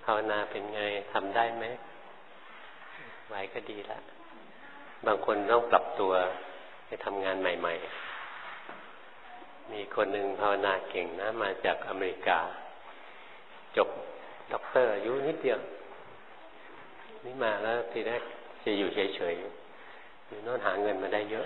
าวนาเป็นไงทำได้ไหมไหวก็ดีแล้วบางคนต้องปรับตัวไปทำงานใหม่ๆมีคนหนึ่งภาวนาเก่งนะมาจากอเมริกาจบด็อกเตอร์อายุนิดเดียวนี่มาแล้วทีแรกจะอยู่เฉยๆอยู่โน่นหาเงินมาได้เยอะ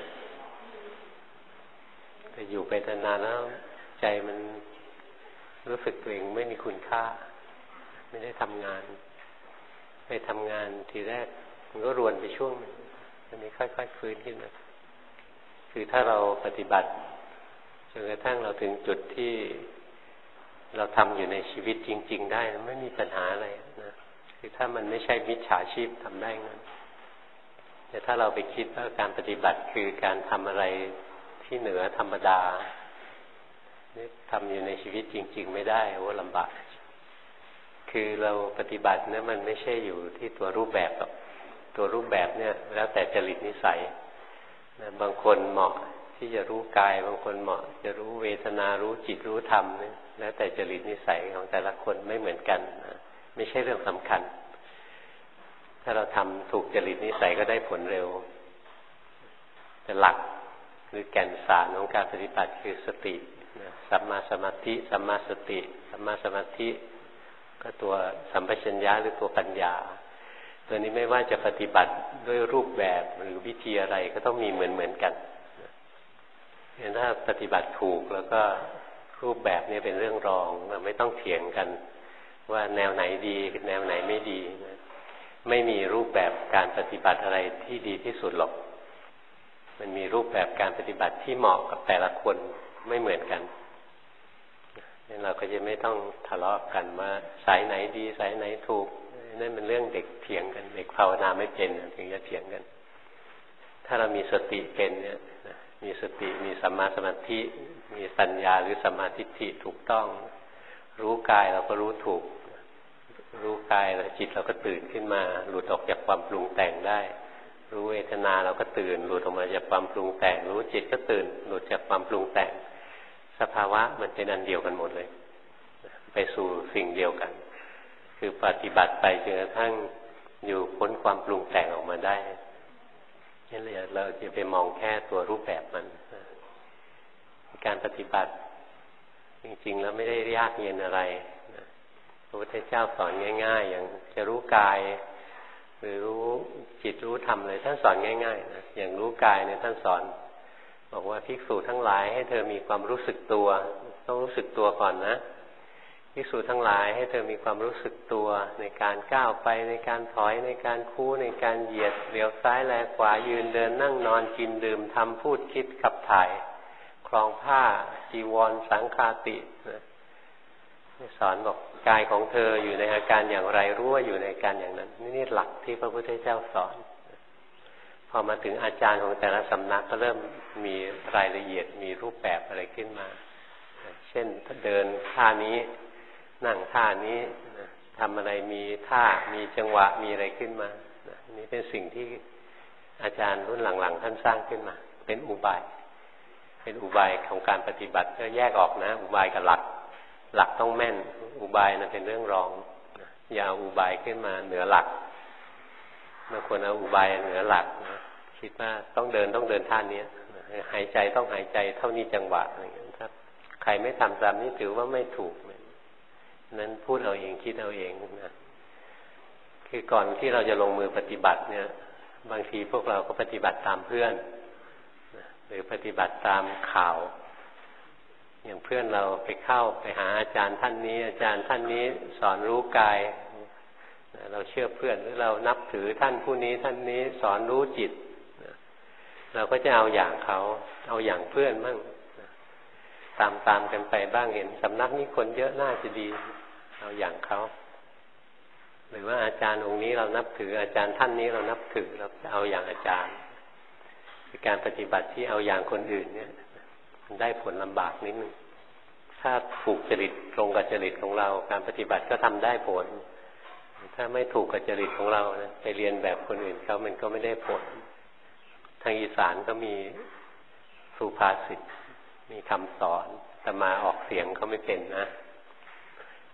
แต่อยู่ไปนานๆแล้วใจมันรู้สึกตัวเองไม่มีคุณค่าไม่ได้ทำงานไปทำงานทีแรกมันก็รวนไปช่วงนึงอันนี้ค่อยๆฟื้นขึ้นมาคือถ้าเราปฏิบัติจนกระทั่งเราถึงจุดที่เราทำอยู่ในชีวิตจริงๆได้ไม่มีปัญหาอะไรนะคือถ้ามันไม่ใช่มิจฉาชีพทำได้งั้นแต่ถ้าเราไปคิดว่าการปฏิบัติคือการทำอะไรที่เหนือธรรมดาทำอยู่ในชีวิตจริงๆไม่ได้โอ้ลำบากคือเราปฏิบัติเนี่ยมันไม่ใช่อยู่ที่ตัวรูปแบบหรอกตัวรูปแบบเนี่ยแล้วแต่จริตนิสัยนะบางคนเหมาะที่จะรู้กายบางคนเหมาะจะรู้เวทนารู้จิตรู้ธรรมเนี่ยแล้วแต่จริตนิสัยของแต่ละคนไม่เหมือนกันนะไม่ใช่เรื่องสำคัญถ้าเราทำถูกจริตนิสัยก็ได้ผลเร็วแต่หลักหรือแก่นสารของการปฏิบัติคือสติสัมมาสมาธิสัมมาสติสัมมาสมาธิก็ตัวสัมปชัญญะหรือตัวปัญญาตัวนี้ไม่ว่าจะปฏิบัติด้วยรูปแบบหรือวิธีอะไรก็ต้องมีเหมือนกันถ้าปฏิบัติถูกแล้วก็รูปแบบนี้เป็นเรื่องรองเราไม่ต้องเถียงกันว่าแนวไหนดีแนวไหนไม่ดีไม่มีรูปแบบการปฏิบัติอะไรที่ดีที่สุดหรอกมันมีรูปแบบการปฏิบัติที่เหมาะกับแต่ละคนไม่เหมือนกันงั้นเราก็จะไม่ต้องทะเลาะกันว่าสายไหนดีสายไหนถูกนั่นเป็นเรื่องเด็กเถียงกันเด็กภาวนาไม่เป็นถึงจะเถียงกันถ้าเรามีสติเป็นเนี่ยมีสติมีสัมมาสมาธิมีปัญญาหรือสัมมาทิฏฐิถูกต้องรู้กายเราก็รู้ถูกรู้กายแล้วจิตเราก็ตื่นขึ้นมาหลุดออกจากความปรุงแต่งได้รู้เวทนาเราก็ตื่นหลุดออกมาจากความปรุงแต่งรู้จิตก็ตื่นหลุดจากความปรุงแต่งสภาวะมันเป็นอันเดียวกันหมดเลยไปสู่สิ่งเดียวกันคือปฏิบัติไปจนกระทั่งอยู่พ้นความปรุงแต่งออกมาได้นี่แหละเราจะไปมองแค่ตัวรูปแบบมันการปฏิบัติจริงๆแล้วไม่ได้ยากเย็นอะไรพระพุทธเจ้าสอนง่ายๆอย่างจะรู้กายหรือรู้จิตรู้ธรรมเลยท่านสอนง่ายๆนะอย่างรู้กายเนี่ยท่านสอนบอกว่าภิกษุทั้งหลายให้เธอมีความรู้สึกตัวต้องรู้สึกตัวก่อนนะภิกษุทั้งหลายให้เธอมีความรู้สึกตัวในการก้าวไปในการถอยในการคู่ในการเหยียดเลี้ยวซ้ายแลขวายืนเดินนั่งนอนกินดื่มทำพูดคิดขับถ่ายคลองผ้าจีวรสังฆาติสอนบอกกายของเธออยู่ในอาการอย่างไรรู้ว่าอยู่ในอาการอย่างนั้นนี่หลักที่พระพุทธเจ้าสอนพอมาถึงอาจารย์ของแต่ละสำนักก็เริ่มมีรายละเอียดมีรูปแบบอะไรขึ้นมาเช่นถ้าเดินท่านี้นั่งท่านี้ทำอะไรมีท่ามีจังหวะมีอะไรขึ้นมานี่เป็นสิ่งที่อาจารย์รุ่นหลังๆท่านสร้างขึ้นมาเป็นอุบายของการปฏิบัติก็แยกออกนะอุบายกับหลักต้องแม่นอุบายนั้นเป็นเรื่องรองอย่าเอาอุบายขึ้นมาเหนือหลักบางคนเอาอุบายเหนือหลักคิดว่าต้องเดินท่านี้หายใจต้องหายใจเท่านี้จังหวะอะไรอย่างนี้ครับใครไม่ทำตามนี้ถือว่าไม่ถูกนั้นพูดเอาเองคิดเอาเองนะคือก่อนที่เราจะลงมือปฏิบัติเนี่ยบางทีพวกเราก็ปฏิบัติตามเพื่อนหรือปฏิบัติตามข่าวอย่างเพื่อนเราไปหาอาจารย์ท่านนี้อาจารย์ท่านนี้สอนรู้กายเราเชื่อเพื่อนหรือเรานับถือท่านผู้นี้ท่านนี้สอนรู้จิตเราก็จะเอาอย่างเขาเอาอย่างเพื่อนบ้างตามกันไปบ้างเห็นสำนักนี้คนเยอะน่าจะดีเอาอย่างเขาหรือว่าอาจารย์องค์นี้เรานับถืออาจารย์ท่านนี้เรานับถือเราจะเอาอย่างอาจารย์การปฏิบัติที่เอาอย่างคนอื่นเนี่ยมันได้ผลลำบากนิดนึงถ้าถูกจริตตรงกับจริตของเราการปฏิบัติก็ทำได้ผลถ้าไม่ถูกกับจริตของเรานะไปเรียนแบบคนอื่นเขามันก็ไม่ได้ผลทางอีสานก็มีสุภาษิตมีคำสอนแต่มาออกเสียงเขาไม่เป็นนะ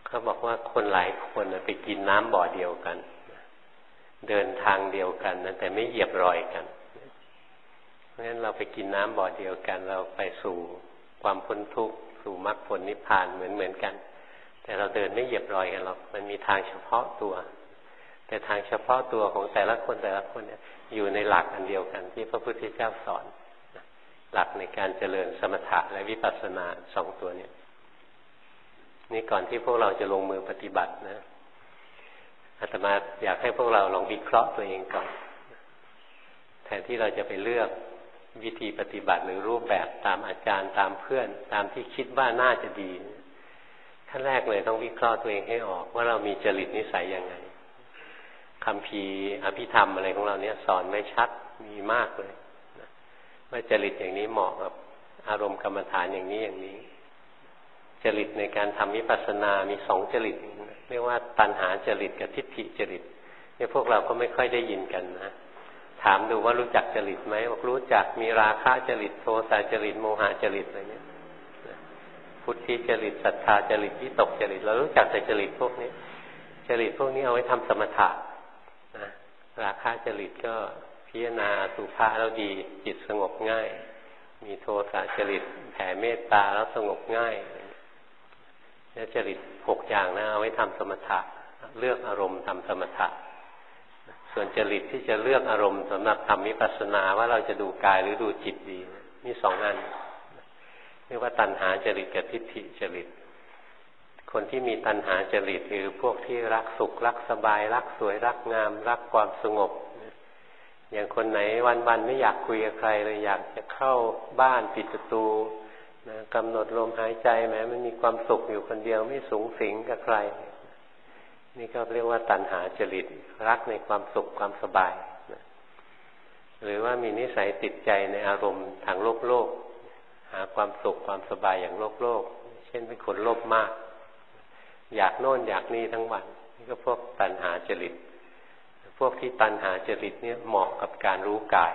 เขาบอกว่าคนหลายคนไปกินน้ำบ่อเดียวกันเดินทางเดียวกันนะแต่ไม่เหยียบรอยกันเพราะฉะนั้นเราไปกินน้ำบ่อเดียวกันเราไปสู่ความพ้นทุกข์สู่มรรคผลนิพพานเหมือนกันแต่เราเดินไม่เหยียบรอยกันหรอกมันมีทางเฉพาะตัวแต่ทางเฉพาะตัวของแต่ละคนเนี่ยอยู่ในหลักอันเดียวกันที่พระพุทธเจ้าสอนหลักในการเจริญสมถะและวิปัสสนาสองตัวเนี่ยนี่ก่อนที่พวกเราจะลงมือปฏิบัตินะอาตมาอยากให้พวกเราลองวิเคราะห์ตัวเองก่อนแทนที่เราจะไปเลือกวิธีปฏิบัติหรือรูปแบบตามอาจารย์ตามเพื่อนตามที่คิดว่าน่าจะดีขั้นแรกเลยต้องวิเคราะห์ตัวเองให้ออกว่าเรามีจริตนิสัยยังไงคัมภีร์อภิธรรมอะไรของเราเนี่ยสอนไม่ชัดมีมากเลยว่าจริตอย่างนี้เหมาะกับอารมณ์กรรมฐานอย่างนี้อย่างนี้จริตในการทำวิปัสสนามีสองจริตเรียกว่าตัณหาจริตกับทิฏฐิจริตเนี่ยพวกเราก็ไม่ค่อยได้ยินกันนะถามดูว่ารู้จักจริตไหมบอกรู้จักมีราคะจริตโทสะจริตโมหะจริตอะไรเนี่ยพุทธิจริตศรัทธาจริตวิตกจริตเรารู้จักแต่จริตพวกนี้จริตพวกนี้เอาไว้ทำสมถะนะราคะจริตก็พิจารณาสุภาพแล้วดีจิตสงบง่ายมีโทสะจริตแผ่เมตตาแล้วสงบง่ายแล้วจริต6อย่างนะเอาไว้ทำสมถะเลือกอารมณ์ทำสมถะส่วนจริตที่จะเลือกอารมณ์สำหรับทำวิปัสสนาว่าเราจะดูกายหรือดูจิตดีมี2อันเรียกว่าตัณหาจริตกับทิฏฐิจริตคนที่มีตัณหาจริตคือพวกที่รักสุขรักสบายรักสวยรักงามรักความสงบอย่างคนไหนวันๆไม่อยากคุยกับใครเลยอยากจะเข้าบ้านปิดประตูนะกำหนดลมหายใจแม้มันมีความสุขอยู่คนเดียวไม่สูงสิงกับใครนี่ก็เรียกว่าตัณหาจริตรักในความสุขความสบายนะหรือว่ามีนิสัยติดใจในอารมณ์ทางโลกหาความสุขความสบายอย่างโลกเช่นเป็นคนโลภมากอยากโน่นอยากนี่ทั้งวันนี่ก็พวกตัณหาจริตพวกที่ตัณหาจริตเนี่ยเหมาะกับการรู้กาย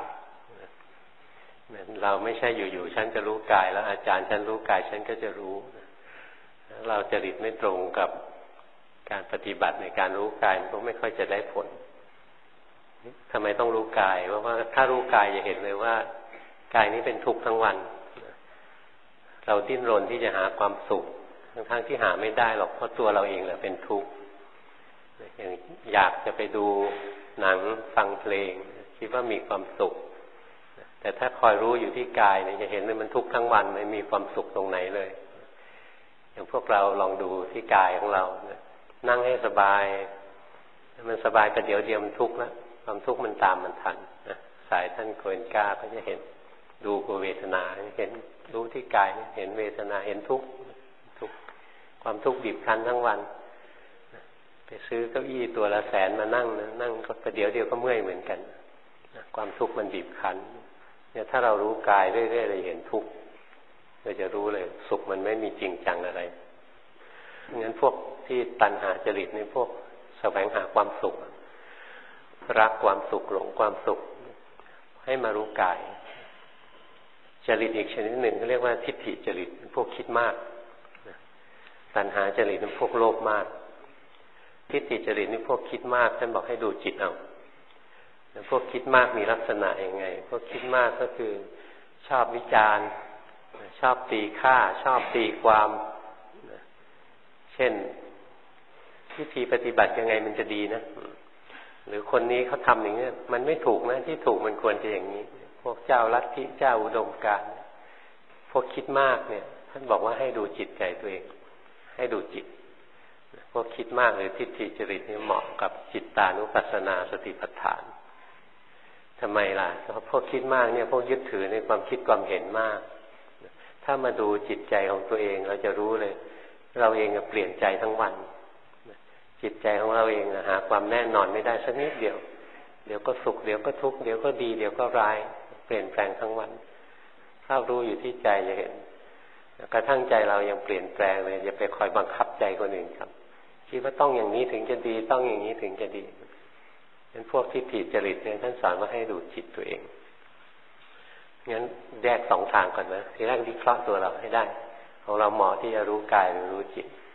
เราไม่ใช่อยู่ๆฉันจะรู้กายแล้วอาจารย์ฉันรู้กายฉันก็จะรู้เราจริตไม่ตรงกับการปฏิบัติในการรู้กายมันก็ไม่ค่อยจะได้ผลทำไมต้องรู้กายเพราะว่าถ้ารู้กายจะเห็นเลยว่ากายนี้เป็นทุกข์ทั้งวันเราดิ้นรนที่จะหาความสุขทั้งที่หาไม่ได้หรอกเพราะตัวเราเองแหละเป็นทุกข์อยากจะไปดูหนังฟังเพลงคิดว่ามีความสุขแต่ถ้าคอยรู้อยู่ที่กายเนี่ยจะเห็นว่ามันทุกข์ทั้งวันไม่มีความสุขตรงไหนเลยอย่างพวกเราลองดูที่กายของเรานั่งให้สบายมันสบายแต่เดี๋ยวมันทุกข์แล้วความทุกข์มันตามมันทันสายท่านโกเอนก้าก็จะเห็นดูเวทนาเห็นรู้ที่กายเห็นเวทนาเห็นทุกข์ความทุกข์บีบคั้นทั้งวันไปซื้อเก้าอี้ตัวละ100,000มานั่งนะนั่งก็ประเดี๋ยวก็เมื่อยเหมือนกันความทุกข์มันบีบคั้นเนี่ยถ้าเรารู้กายเรื่อยๆเราเห็นทุกข์เราจะรู้เลยสุขมันไม่มีจริงจังอะไรงั้นพวกที่ตัณหาจริตในพวกแสวงหาความสุขรักความสุขหลงความสุขให้มารู้กายจริตอีกชนิดหนึ่งเขาเรียกว่าทิฏฐิจริตพวกคิดมากตัณหาจริตเป็นพวกโลภมากทิฏฐิจริตนี่พวกคิดมากท่านบอกให้ดูจิตเอาพวกคิดมากมีลักษณะยังไงพวกคิดมากก็คือชอบวิจารณ์ชอบตีค่าชอบตีความเช่นวิธีปฏิบัติยังไงมันจะดีนะหรือคนนี้เขาทำอย่างนี้มันไม่ถูกนะที่ถูกมันควรจะอย่างนี้พวกเจ้าลัทธิเจ้าอุดมการณ์พวกคิดมากเนี่ยท่านบอกว่าให้ดูจิตใจตัวเองให้ดูจิตพวกคิดมากหรือทิฏฐิจริตนี่เหมาะกับจิตตานุปัสสนาสติปัฏฐานทำไมล่ะเพราะพวกคิดมากเนี่ยพวกยึดถือในความคิดความเห็นมากถ้ามาดูจิตใจของตัวเองเราจะรู้เลยเราเองเปลี่ยนใจทั้งวันจิตใจของเราเองหาความแน่นอนไม่ได้สักนิดเดียวเดี๋ยวก็สุขเดี๋ยวก็ทุกข์เดี๋ยวก็ดีเดี๋ยวก็ร้ายเปลี่ยนแปลงทั้งวันถ้ารู้อยู่ที่ใจจะเห็นกระทั่งใจเรายังเปลี่ยนแปลงเลยอย่าไปคอยบังคับใจคนอื่นครับคิดว่าต้องอย่างนี้ถึงจะดีต้องอย่างนี้ถึงจะดีเป็นพวกทิฏฐิจริตเนี่ยท่านสอนว่าให้ดูจิตตัวเองงั้นแยก2ทางก่อนนะทีแรกวิเคราะห์ตัวเราให้ได้ของเราเหมาะที่จะรู้กายหรือรู้จิต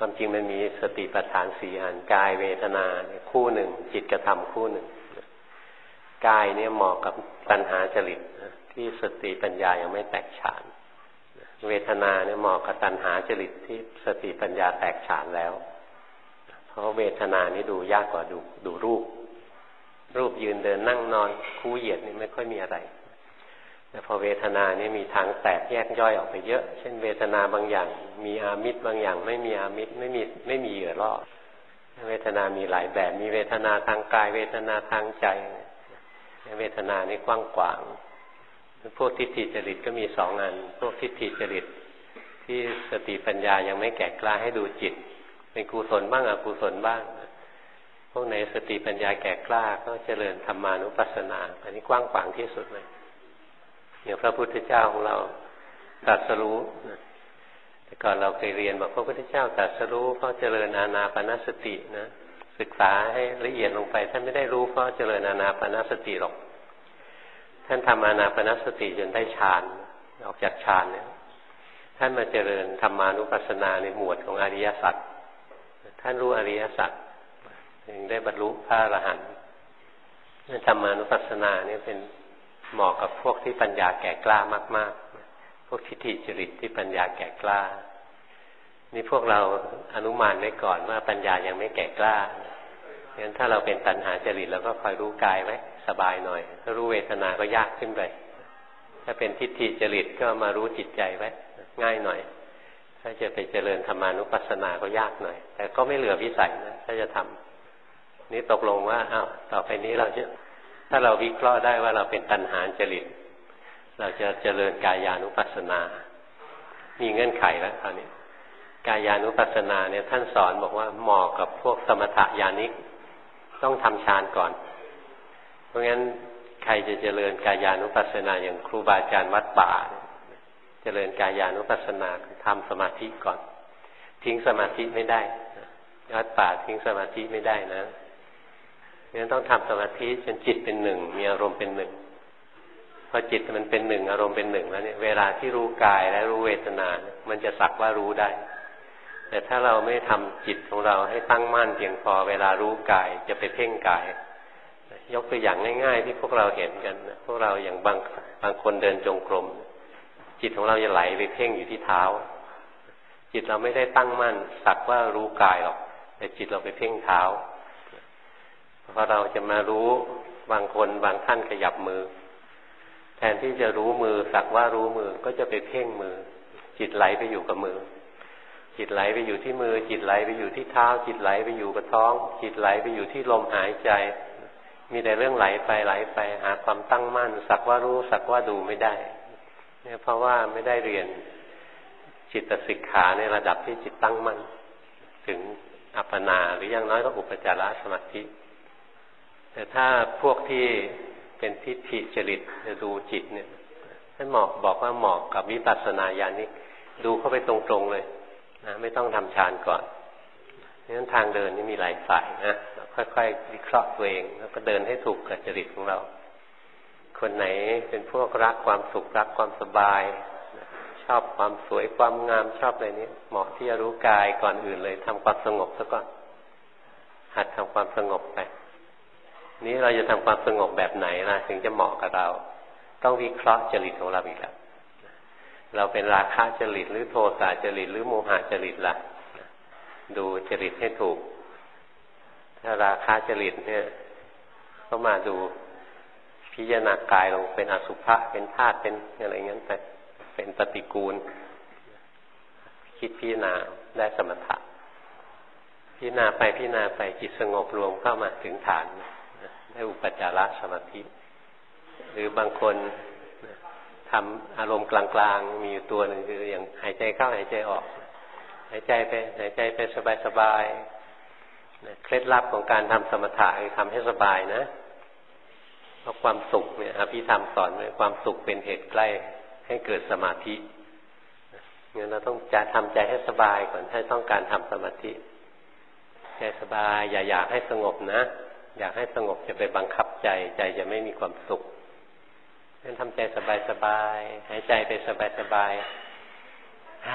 ความจริงมันมีสติปัฏฐานสี่อันกายเวทนาคู่หนึ่งจิตกระทำคู่หนึ่งกายเนี่ยเหมาะกับตัณหาจริตที่สติปัญญายังไม่แตกฉานเวทนาเนี่ยเหมาะกับตัณหาจริตที่สติปัญญาแตกฉานแล้วเพราะเวทนานี่ดูยากกว่าดูรูปยืนเดินนั่งนอนคู่เหยียดนี่ไม่ค่อยมีอะไรแต่พอเวทนานี่มีทางแตกแยกย่อยออกไปเยอะเช่นเวทนาบางอย่างมีอามิตรบางอย่างไม่มีอามิตรไม่มีเหยื่อล่อเวทนามีหลายแบบมีเวทนาทางกายเวทนาทางใจเวทนานี่กว้างขวางพวกทิฏฐิจริตก็มีสองอันพวกทิฏฐิจริตที่สติปัญญายังไม่แก่กล้าให้ดูจิตเป็นกุศลบ้างอกุศลบ้างพวกไหนสติปัญญาแก่กล้าก็เจริญธรรมานุปัสสนาอันนี้กว้างขวางที่สุดเลยอย่างพระพุทธเจ้าของเราตรัสรู้แต่ก่อนเราเคยเรียนบอกพระพุทธเจ้าตรัสรู้เพราะเจริญอานาปานสตินะศึกษาให้ละเอียดลงไปท่านไม่ได้รู้เพราะเจริญอานาปานสติหรอกท่านทำอานาปานสติจนได้ฌานออกจากฌานเนี่ยท่านมาเจริญธรรมานุปัสสนาในหมวดของอริยสัจท่านรู้อริยสัจถึงได้บรรลุพระอรหันต์ธรรมานุปัสสนาเนี่ยเป็นเหมาะกับพวกที่ปัญญาแก่กล้ามากๆพวกทิฏฐิจริตที่ปัญญาแก่กล้านี่พวกเราอนุมานไว้ก่อนว่าปัญญายังไม่แก่กล้างั้นถ้าเราเป็นตัณหาจริตเราก็คอยรู้กายไว้สบายหน่อยถ้ารู้เวทนาก็ยากขึ้นไปถ้าเป็นทิฏฐิจริตก็มารู้จิตใจไว้ง่ายหน่อยถ้าจะไปเจริญธรรมานุปัสสนาก็ยากหน่อยแต่ก็ไม่เหลือวิสัยนะถ้าจะทำนี่ตกลงว่าอ้าวต่อไปนี้เราจะถ้าเราวิเคราะห์ได้ว่าเราเป็นตัณหาจริตเราจะเจริญกายานุปัสสนามีเงื่อนไขแล้วคราวนี้กายานุปัสสนาเนี่ยท่านสอนบอกว่าเหมาะกับพวกสมถญาณิกต้องทำฌานก่อนเพราะงั้นใครจะเจริญกายานุปัสสนาอย่างครูบาอาจารย์วัดป่าเจริญกายานุปัสสนาทำสมาธิก่อนทิ้งสมาธิไม่ได้วัดป่าทิ้งสมาธิไม่ได้นะงั้นต้องทำสมาธิจนจิตเป็นหนึ่งมีอารมณ์เป็นหนึ่งพอจิตมันเป็นหนึ่งอารมณ์เป็นหนึ่งแล้วเนี่ยเวลาที่รู้กายและรู้เวทนามันจะสักว่ารู้ได้แต่ถ้าเราไม่ทำจิตของเราให้ตั้งมั่นเพียงพอเวลารู้กายจะไปเพ่งกายยกตัวอย่างง่ายๆที่พวกเราเห็นกันพวกเราอย่างบางคนเดินจงกรมจิตของเราจะไหลไปเพ่งอยู่ที่เท้าจิตเราไม่ได้ตั้งมั่นสักว่ารู้กายหรอกแต่จิตเราไปเพ่งเท้าพอเราจะมารู้บางคนบางท่านขยับมือแทนที่จะรู้มือสักว่ารู้มือก็จะไปเพ่งมือจิตไหลไปอยู่กับมือจิตไหลไปอยู่ที่มือจิตไหลไปอยู่ที่เท้าจิตไหลไปอยู่กับท้องจิตไหลไปอยู่ที่ลมหายใจมีแต่เรื่องไหลไปหาความตั้งมั่นสักว่ารู้สักว่าดูไม่ได้เนี่ยเพราะว่าไม่ได้เรียนจิตสิกขาในระดับที่จิตตั้งมั่นถึงอัปปนาหรืออย่างน้อยก็อุปจารสมาธิแต่ถ้าพวกที่เป็นทิฏฐิจริตจะดูจิตเนี่ยท่านบอกว่าเหมาะกับวิปัสสนาญาณิกดูเข้าไปตรงๆเลยนะไม่ต้องทำฌานก่อนงั้นทางเดินนี่มีหลายสายนะค่อยๆวิเคราะห์ตัวเองแล้วก็เดินให้ถูกกับจริตของเราคนไหนเป็นพวกรักความสุขรักความสบายชอบความสวยความงามชอบอะไรนี้เหมาะที่จะรู้กายก่อนอื่นเลยทำความสงบซะก่อนหัดทำความสงบไปนี้เราจะทำความสงบแบบไหนล่ะถึงจะเหมาะกับเราต้องวิเคราะห์จริตของเราอีกแล้วเราเป็นราคะจริตหรือโทสะจริตหรือโมหะจริตล่ะดูจริตให้ถูกถ้าราคะจริตเนี่ยก็มาดูพิจารณากายลงเป็นอสุภะเป็นธาตุเป็นอะไรงั้นไปเป็นปฏิกูลคิดพิจารณาได้สมถะพิจารณาไปจิตสงบรวมเข้ามาถึงฐานได้อุปจารสมาธิหรือบางคนทำอารมณ์กลางๆมีอยู่ตัวหนึ่งคืออย่างหายใจเข้าหายใจออกหายใจไปสบายๆเคล็ดลับของการทำสมถะคือทำให้สบายนะเพราะความสุขเนี่ยอภิธรรมสอนไว้ความสุขเป็นเหตุใกล้ให้เกิดสมาธิงั้นเราต้องจะทำใจให้สบายก่อนถ้าต้องการทำสมาธิใจสบายอย่าอยากให้สงบนะอยากให้สงบจะไปบังคับใจจะไม่มีความสุขงั้นทำใจสบายๆหายใจไปสบายๆ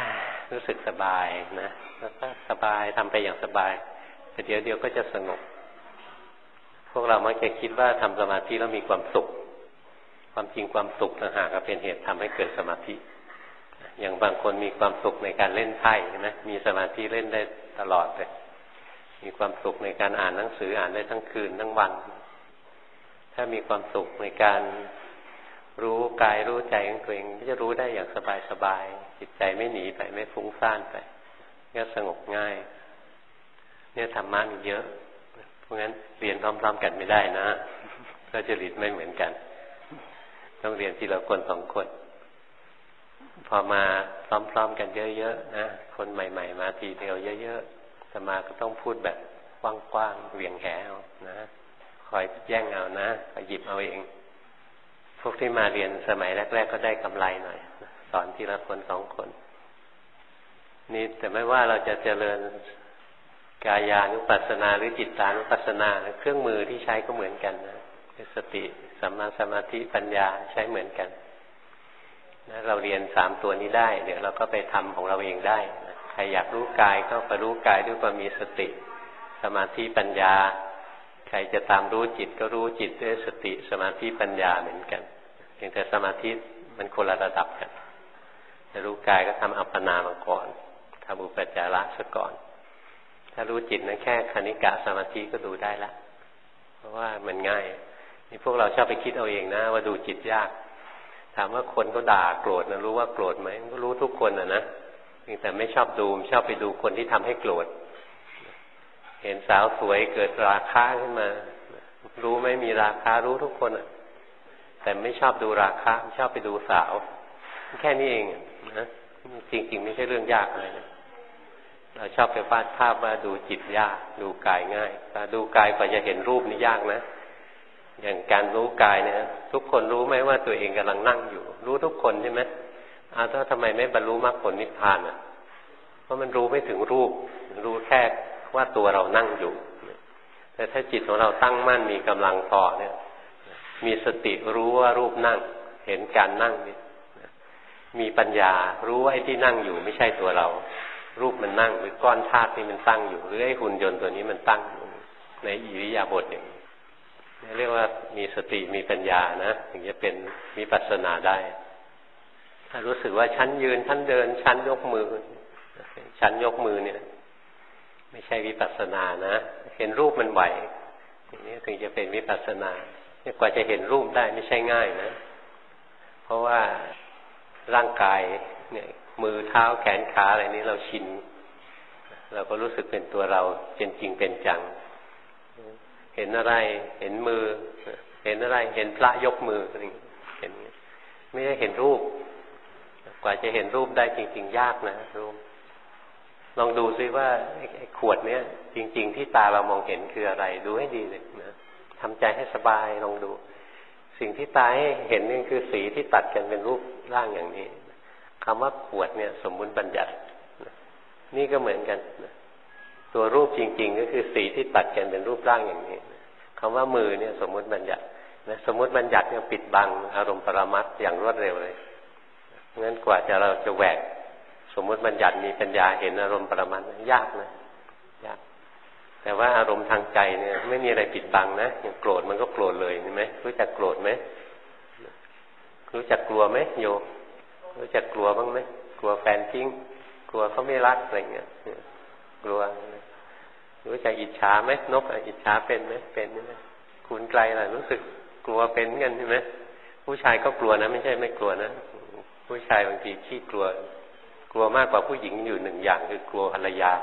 รู้สึกสบายนะแล้วก็สบายทำไปอย่างสบายแต่เดี๋ยวก็จะสงบพวกเรามักจะคิดว่าทำสมาธิแล้วมีความสุขความจริงความสุขต่างหากเป็นเหตุทำให้เกิดสมาธิอย่างบางคนมีความสุขในการเล่นไพ่ใช่ไหมมีสมาธิเล่นได้ตลอดเลยมีความสุขในการอ่านหนังสืออ่านได้ทั้งคืนทั้งวันถ้ามีความสุขในการรู้กายรู้ใจของตัวเองก็จะรู้ได้อย่างสบายๆจิตใจไม่หนีไปไม่ฟุ้งซ่านไปก็สงบง่ายเนี่ยธรรมะมีเยอะเพราะงั้นเรียนพร้อมๆกันไม่ได้นะก็จริตไม่เหมือนกันต้องเรียนทีละคนสองคนพอมาพร้อมๆกันเยอะๆนะคนใหม่ๆมาทีเดียวเยอะๆแต่มาก็ต้องพูดแบบกว้างๆเหวี่ยงแหเอานะคอยแย่งเอานะคอยหยิบเอาเองพวกที่มาเรียนสมัยแรกๆก็ได้กำไรหน่อยสอนทีละคนสองคนนี่แต่ไม่ว่าเราจะเจริญกายานุปัสสนาหรือจิตตานุปัสสนาเครื่องมือที่ใช้ก็เหมือนกันนะสติสัมมาสมาธิปัญญาใช้เหมือนกันนะเราเรียน3ตัวนี้ได้เดี๋ยวเราก็ไปทำของเราเองได้นะใครอยากรู้กายก็ไปรู้กายด้วยความมีสติสมาธิปัญญาใครจะตามรู้จิตก็รู้จิตด้วยสติสมาธิปัญญาเหมือนกันเพียงแต่สมาธิมันคนละระดับกันจะรู้กายก็ทำอัปปนามาก่อนทำอุปจาระซะก่อนถ้ารู้จิตนั้นแค่คณิกะสมาธิก็ดูได้ละเพราะว่ามันง่ายนี่พวกเราชอบไปคิดเอาเองนะว่าดูจิตยากถามว่าคนก็ด่าโกรธนะรู้ว่าโกรธไหมก็รู้ทุกคนนะเพียงแต่ไม่ชอบดูชอบไปดูคนที่ทำให้โกรธเห็นสาวสวยเกิดราคะขึ้นมารู้ไหมมีราคะรู้ทุกคนอ่ะแต่ไม่ชอบดูราคะชอบไปดูสาวแค่นี้เองนะจริงๆไม่ใช่เรื่องยากอะไรนะเราชอบไปวาดภาพว่าดูจิตยากดูกายง่ายแต่ดูกายกว่าจะเห็นรูปนี่ยากนะอย่างการรู้กายเนี่ยทุกคนรู้ไหมว่าตัวเองกำลังนั่งอยู่รู้ทุกคนใช่ไหมถ้าทำไมไม่บรรลุมรรคผลนิพพานอ่ะเพราะมันรู้ไม่ถึงรูปรู้แค่ว่าตัวเรานั่งอยู่แต่ถ้าจิตของเราตั้งมั่นมีกำลังพอเนี่ยมีสติรู้ว่ารูปนั่งเห็นการนั่งนี่มีปัญญารู้ว่าไอ้ที่นั่งอยู่ไม่ใช่ตัวเรารูปมันนั่งหรือก้อนธาตุที่มันตั้งอยู่หรือไอ้หุ่นยนต์ตัวนี้มันตั้งอยู่ในอิริยาบถอย่างนี้เรียกว่ามีสติมีปัญญานะถึงจะเป็นวิปัสสนาได้ถ้ารู้สึกว่าชั้นยืนชั้นเดินชั้นยกมือชั้นยกมือเนี่ยไม่ใช่วิปัสสนานะเห็นรูปมันไหวอย่างนี้ถึงจะเป็นวิปัสสนากว่าจะเห็นรูปได้ไม่ใช่ง่ายนะเพราะว่าร่างกายเนี่ยมือเท้าแขนขาอะไรนี้เราชินเราก็รู้สึกเป็นตัวเราเป็นจริงเป็นจังเห็นอะไรเห็นมือเห็นอะไรเห็นพระยกมืออะไรเห็นไม่ได้เห็นรูปกว่าจะเห็นรูปได้จริงๆยากนะรูปลองดูซิว่าไอ้ขวดเนี้ยจริงๆที่ตาเรามองเห็นคืออะไรดูให้ดีเลยนะทำใจให้สบายลองดูสิ่งที่ตาให้เห็นนี่คือสีที่ตัดกันเป็นรูปร่างอย่างนี้คำว่าขวดเนี่ยสมมุติบัญญัตินี่ก็เหมือนกันตัวรูปจริงๆก็คือสีที่ตัดกันเป็นรูปร่างอย่างนี้คำว่ามือเนี่ยสมมุติบัญญัตินะสมมุติบัญญัติเนี่ยปิดบังอารมณ์ปรมัตถ์อย่างรวดเร็วเลยงั้นกว่าเราจะแหวกสมมุติบัญญัติมีปัญญาเห็นอารมณ์ปรมัตถ์ยากนะยากแต่ว่าอารมณ์ทางใจเนี่ยไม่มีอะไรปิดบังนะอย่างโกรธมันก็โกรธเลยเห็นไหมรู้จักโกรธไหมรู้จักกลัวไหมโยรู้จักกลัวบ้างไหมกลัวแฟนทิ้งกลัวเขาไม่รักอะไรเงี้ยกลัวรู้จักอิจฉาไหมนกอิจฉาเป็นไหมเป็นใช่ไหมคุณไกลล่ะรู้สึกกลัวเป็นกันใช่ไหมผู้ชายก็กลัวนะไม่ใช่ไม่กลัวนะผู้ชายบางทีขี้กลัวกลัวมากกว่าผู้หญิงอยู่หนึ่งอย่างคือกลัวภรรยา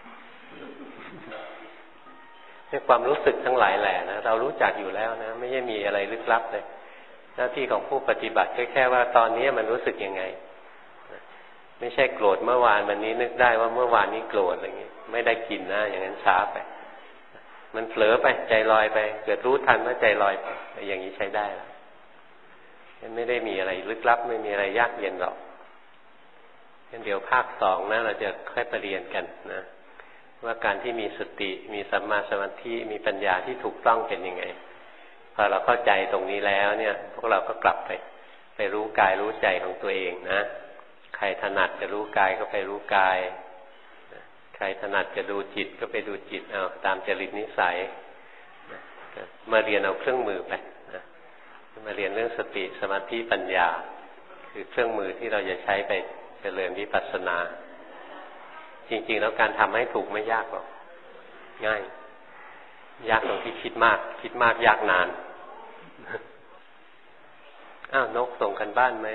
ในความรู้สึกทั้งหลายแหละนะเรารู้จักอยู่แล้วนะไม่ใช่มีอะไรลึกลับเลยหน้าที่ของผู้ปฏิบัติแค่ว่าตอนนี้มันรู้สึกยังไงไม่ใช่โกรธเมื่อวานวันนี้นึกได้ว่าเมื่อวานนี้โกรธอะไรอย่างนี้ไม่ได้กินนะอย่างนั้นช้าไปมันเผลอไปใจลอยไปเกิดรู้ทันว่าใจลอยไปอย่างนี้ใช้ได้แล้วไม่ได้มีอะไรลึกลับไม่มีอะไรยากเย็นหรอกเดี๋ยวภาค2นะเราจะค่อยไปเรียนกันนะว่าการที่มีสติมีสัมมาสมาธิมีปัญญาที่ถูกต้องเป็นยังไงพอเราเข้าใจตรงนี้แล้วเนี่ยพวกเราก็กลับไปรู้กายรู้ใจของตัวเองนะใครถนัดจะรู้กายก็ไปรู้กายใครถนัดจะดูจิตก็ไปดูจิตเอาตามจริตนิสัยมาเรียนเอาเครื่องมือไปมาเรียนเรื่องสติสมาธิปัญญาคือเครื่องมือที่เราจะใช้ไปเจริญวิปัสสนาจริงๆแล้วการทำให้ถูกไม่ยากหรอกง่ายยากตรงที่คิดมากยากนานอ้าวนกส่งกันบ้านไหม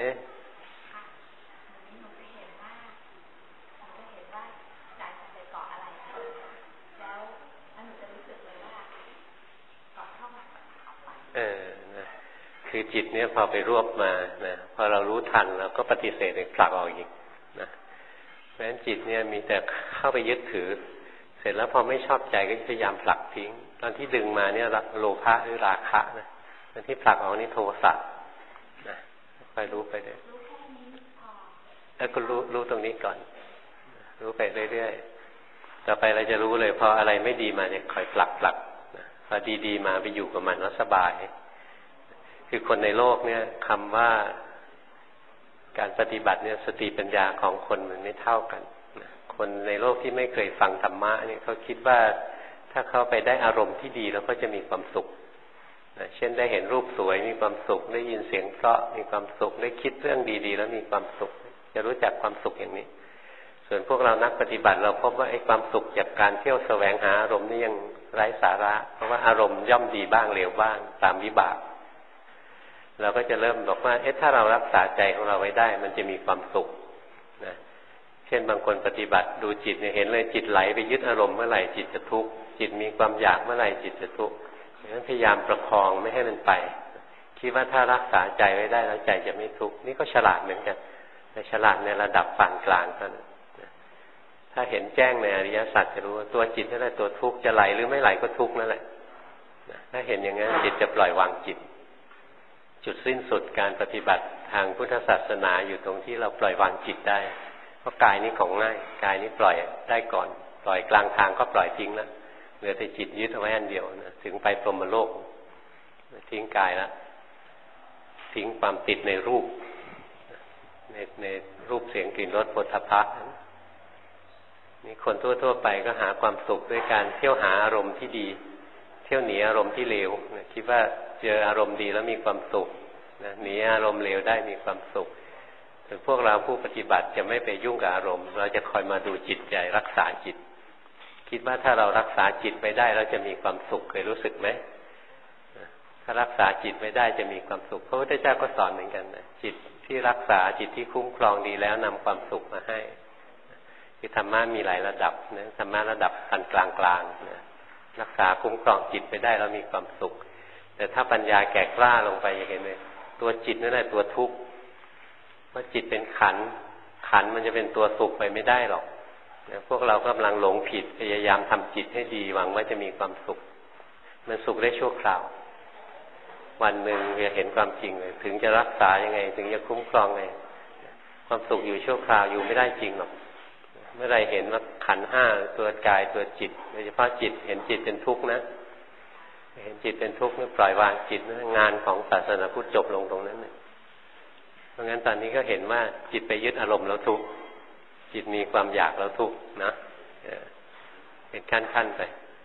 คือจิตเนี่ยพอไปรวบมานะพอเรารู้ทันแล้วก็ปฏิเสธผลักออกอีกนะเพราะฉะนั้นจิตเนี่ยมีแต่เข้าไปยึดถือเสร็จแล้วพอไม่ชอบใจก็พยายามผลักทิ้งตอนที่ดึงมาเนี่ยโลภะหรือราคะนะตอนที่ผลักออกนี่โทสะนะค่อยรู้ไปเลยแล้วก็รู้ตรงนี้ก่อนรู้ไปเรื่อยๆต่อไปเราจะรู้เลยพออะไรไม่ดีมาเนี่ยคอยผลักนะพอดีๆมาไปอยู่กับมันแล้วสบายคือคนในโลกเนี่ยคำว่าการปฏิบัติเนี่ยสติปัญญาของคนมันไม่เท่ากันคนในโลกที่ไม่เคยฟังธรรมะเนี่ยเขาคิดว่าถ้าเขาไปได้อารมณ์ที่ดีแล้วก็จะมีความสุขเช่นได้เห็นรูปสวยมีความสุขได้ยินเสียงเพราะมีความสุขได้คิดเรื่องดีๆแล้วมีความสุขจะรู้จักความสุขอย่างนี้ส่วนพวกเรานักปฏิบัติเราพบว่าไอ้ความสุขจากการเที่ยวแสวงหาอารมณ์นี่ยังไร้สาระเพราะว่าอารมณ์ย่อมดีบ้างเลวบ้างตามวิบากเราก็จะเริ่มบอกว่าถ้าเรารักษาใจของเราไว้ได้มันจะมีความสุขนะเช่นบางคนปฏิบัติดูจิตเนี่ยเห็นเลยจิตไหลไปยึดอารมณ์เมื่อไหร่จิตจะทุกข์จิตมีความอยากเมื่อไหร่จิตจะทุกข์ดังนั้นพยายามประคองไม่ให้มันไปคิดว่าถ้ารักษาใจไว้ได้แล้วใจจะไม่ทุกข์นี่ก็ฉลาดเหมือนกันแต่ฉลาดในระดับปานกลางเท่านั้นถ้าเห็นแจ้งในอริยสัจจะรู้ว่าตัวจิตนั่นแหละตัวทุกข์จะไหลหรือไม่ไหลก็ทุกข์นั่นแหละถ้าเห็นอย่างนั้นจิตจะปล่อยวางจิตจุดสิ้นสุดการปฏิบัติทางพุทธศาสนาอยู่ตรงที่เราปล่อยวางจิตได้เพราะกายนี้ของง่ายกายนี้ปล่อยได้ก่อนปล่อยกลางทางก็ปล่อยทิ้งแล้วเหลือแต่จิตยึดเอาไว้อันเดียวนะถึงไปพรหมโลกทิ้งกายแล้วทิ้งความติดในรูปในรูปเสียงกลิ่นรสโผฏฐัพพะนี่คนทั่วๆไปก็หาความสุขด้วยการเที่ยวหาอารมณ์ที่ดีเที่ยวหนีอารมณ์ที่เลวคิดว่าเจออารมณ์ดีแล้วมีความสุขหนีอารมณ์เลวได้มีความสุขแต่พวกเราผู้ปฏิบัติจะไม่ไปยุ่งกับอารมณ์เราจะคอยมาดูจิตใจรักษาจิตคิดว่าถ้าเรารักษาจิตไปได้เราจะมีความสุขเคยรู้สึกไหมถ้ารักษาจิตไม่ได้จะมีความสุขพระพุทธเจ้าก็สอนเหมือนกันนะจิตที่รักษาจิตที่คุ้มครองดีแล้วนำความสุขมาให้คือธรรมะมีหลายระดับนะธรรมะระดับปานกลางๆนะรักษาคุ้มครองจิตไปได้แล้วมีความสุขแต่ถ้าปัญญาแก่กล้าลงไปจะเห็นเลยตัวจิตนั่นแหละตัวทุกข์เพราะจิตเป็นขันมันจะเป็นตัวสุขไปไม่ได้หรอกพวกเรากำลังหลงผิดพยายามทำจิตให้ดีหวังว่าจะมีความสุขมันสุขได้ชั่วคราววันหนึ่งจะเห็นความจริงเลยถึงจะรักษายังไงถึงจะคุ้มครองไงความสุขอยู่ชั่วคราวอยู่ไม่ได้จริงหรอกเมื่อไรเห็นว่าขันธ์ห้าตัวกายตัวจิตโดยเฉพาะจิตเห็นจิตเป็นทุกข์นะเห็นจิตเป็นทุกข์นี่ปล่อยวางจิตนะงานของศาสนาพุทธจบลงตรงนั้นเลยเพราะงั้นตอนนี้ก็เห็นว่าจิตไปยึดอารมณ์แล้วทุกข์จิตมีความอยากแล้วทุกข์นะเป็นขั้นๆไป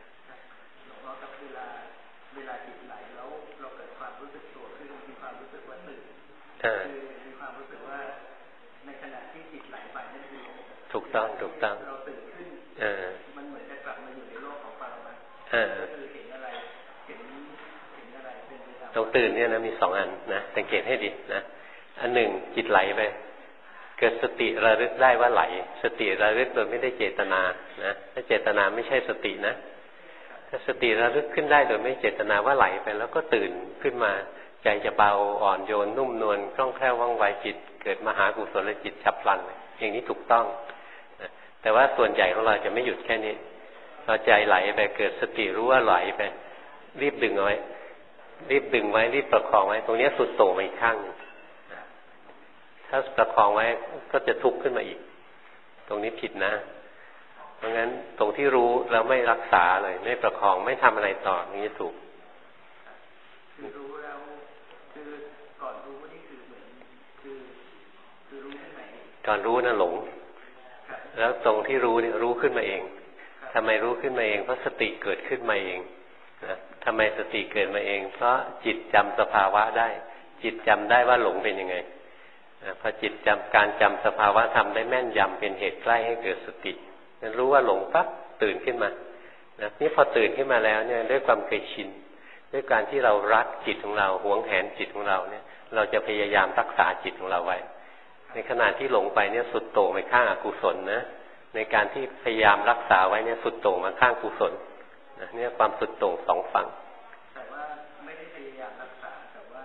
เวลาจิตไหลแล้วเราเกิดความรู้สึกตัวคือมีความรู้สึกว่าตื่นมีความรู้สึกว่าในขณะที่จิตไหลไปนั่นคือถูกต้องเราตื่นขึ้นมันเหมือนจะกลับมาอยู่ในโลกของปรมัตถ์คือเห็นอะไรเป็นตรงตื่นเนี่ยนะมี2อันนะสังเกตให้ดีนะอันหนึ่งจิตไหลไปเกิดสติระลึกได้ว่าไหลสติระลึกโดยไม่ได้เจตนานะถ้าเจตนาไม่ใช่สตินะถ้าสติระลึกขึ้นได้โดยไม่เจตนาว่าไหลไปแล้วก็ตื่นขึ้นมาใจจะเบาอ่อนโยนนุ่มนวลคล่องแคล่วว่องไวจิตเกิดมหากุศลจิตฉับพลันอย่างนี้ถูกต้องแต่ว่าส่วนใหญ่ของเราจะไม่หยุดแค่นี้พอใจไหลไปเกิดสติรู้ว่าไหลไปรีบดึงเอาไว้รีบดึงไว้รีบประคองไว้ตรงนี้สุดโต่งไปอีกข้างนึงถ้าประคองไว้ก็จะทุกข์ขึ้นมาอีกตรงนี้ผิดนะเพราะงั้นตรงที่รู้แล้วไม่รักษาเลยไม่ประคองไม่ทำอะไรต่อนี่ถูกคือรู้แล้วคือก่อนรู้นี่คือเหมือนคือรู้ข้างในตอนรู้น่ะหลงแล้วตรงที่รู้เนี่ยรู้ขึ้นมาเองทำไมรู้ขึ้นมาเองเพราะสติเกิดขึ้นมาเองนะทำไมสติเกิดมาเองเพราะจิตจำสภาวะได้จิตจำได้ว่าหลงเป็นยังไงพอจิตจำการจำสภาวะทำได้แม่นยำเป็นเหตุใกล้ให้เกิดสตินั้นรู้ว่าหลงปั๊บตื่นขึ้นมานะนี่พอตื่นขึ้นมาแล้วเนี่ยด้วยความเคยชินด้วยการที่เรารักจิตของเราหวงแหนจิตของเราเนี่ยเราจะพยายามรักษาจิตของเราไว้ในขณะที่หลงไปเนี่ยสุดโต่งไปข้างอกุศลนะในการที่พยายามรักษาไว้เนี่ยสุดโต่งมาข้างกุศลนะเนี่ยความสุดโต่งสองฝั่งแต่ว่าไม่ได้พยายามรักษาแต่ว่า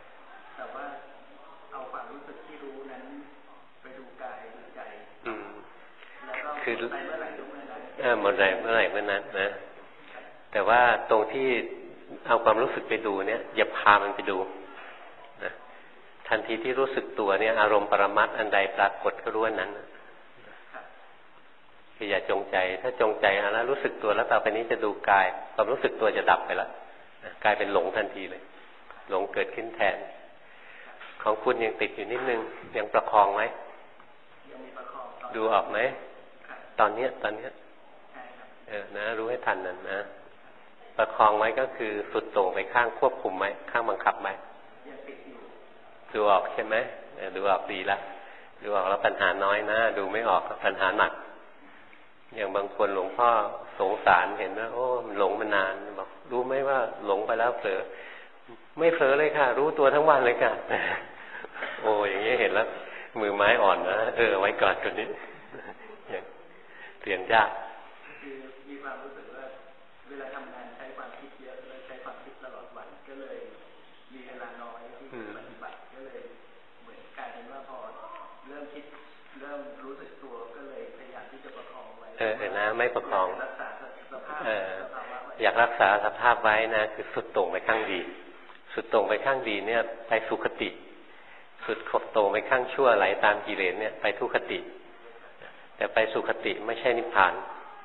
เอาความรู้สึกที่รู้นั้นไปดูกายดูใจแล้วก็คือไปเมื่อไหร่รู้เมื่อนั้นหมดเมื่อไหร่เมื่อนั้นนะแต่ว่าตรงที่เอาความรู้สึกไปดูเนี่ยอย่าพามันไปดูนะทันทีที่รู้สึกตัวเนี่ยอารมณ์ปรมัตถ์อันใดปรากฏก็รู้อันนั้นคืออย่าจงใจถ้าจงใจแล้วรู้สึกตัวแล้วต่อไปนี้จะดูกายความรู้สึกตัวจะดับไปแล้วกลายเป็นหลงทันทีเลยหลงเกิดขึ้นแทนของคุณยังติดอยู่นิดนึงยังประคองไหมดูออกไหมตอนเนี้ยนะรู้ให้ทันนั่นนะประคองไว้ก็คือสุดโต่งไปข้างควบคุมไหมข้างบังคับไหมดูออกใช่ไหมดูออกดีละดูออกแล้วปัญหาน้อยนะดูไม่ออกปัญหาหนักอย่างบางคนหลวงพ่อสงสารเห็นว่าโอ้มันหลงมานานบอกรู้ไหมว่าหลงไปแล้วเผลอไม่เผลอเลยค่ะรู้ตัวทั้งวันเลยค่ะโอ้อย่างนี้เห็นแล้วมือไม้อ่อนนะไว้ก่อนตัวนี้เปลี่ยนยากคือมีความรู้สึกว่าเวลาทำงานใช้ความคิดเยอะเลยใช้ความคิดตลอดวันก็เลยมีเวลาน้อยที่ปฏิบัติก็เลยเหมือนกลายเป็นว่าพอเริ่มคิดเริ่มรู้สึกตัวก็เลยพยายามที่จะประคองไว้นะไม่ประคองรักษาสภาพอยากรักษาสภาพไว้นะคือสุดโต่งไปข้างดีสุดโต่งไปข้างดีเนี่ยไปสุคติสุดโต่งไปข้างชั่วไหลตามกิเลสเนี่ยไปทุคติแต่ไปสุคติไม่ใช่นิพพาน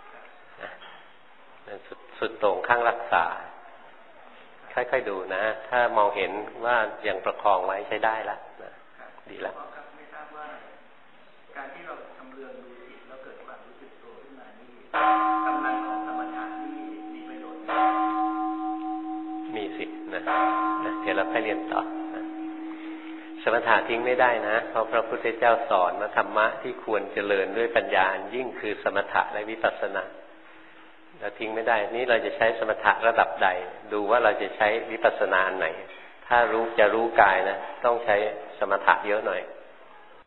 สุดโต่งข้างรักษาค่อยๆดูนะถ้ามองเห็นว่ายังประคองไว้ใช้ได้ละนะดีแล้วไม่ทราบว่าการที่เราทำเรื่องดูจิตแล้วเกิดความรู้สึกตัวขึ้นมานี่กำลังของสมถะนี่มีประโยชน์มีสินะเดี๋ยวเราไปเรียนต่อสมถะทิ้งไม่ได้นะเพราะพระพุทธเจ้าสอนว่าธรรมะที่ควรเจริญด้วยปัญญายิ่งคือสมถะและวิปัสสนาเราทิ้งไม่ได้นี่เราจะใช้สมถะระดับใดดูว่าเราจะใช้วิปัสสนาอันไหนถ้าจะรู้กายนะต้องใช้สมถะเยอะหน่อย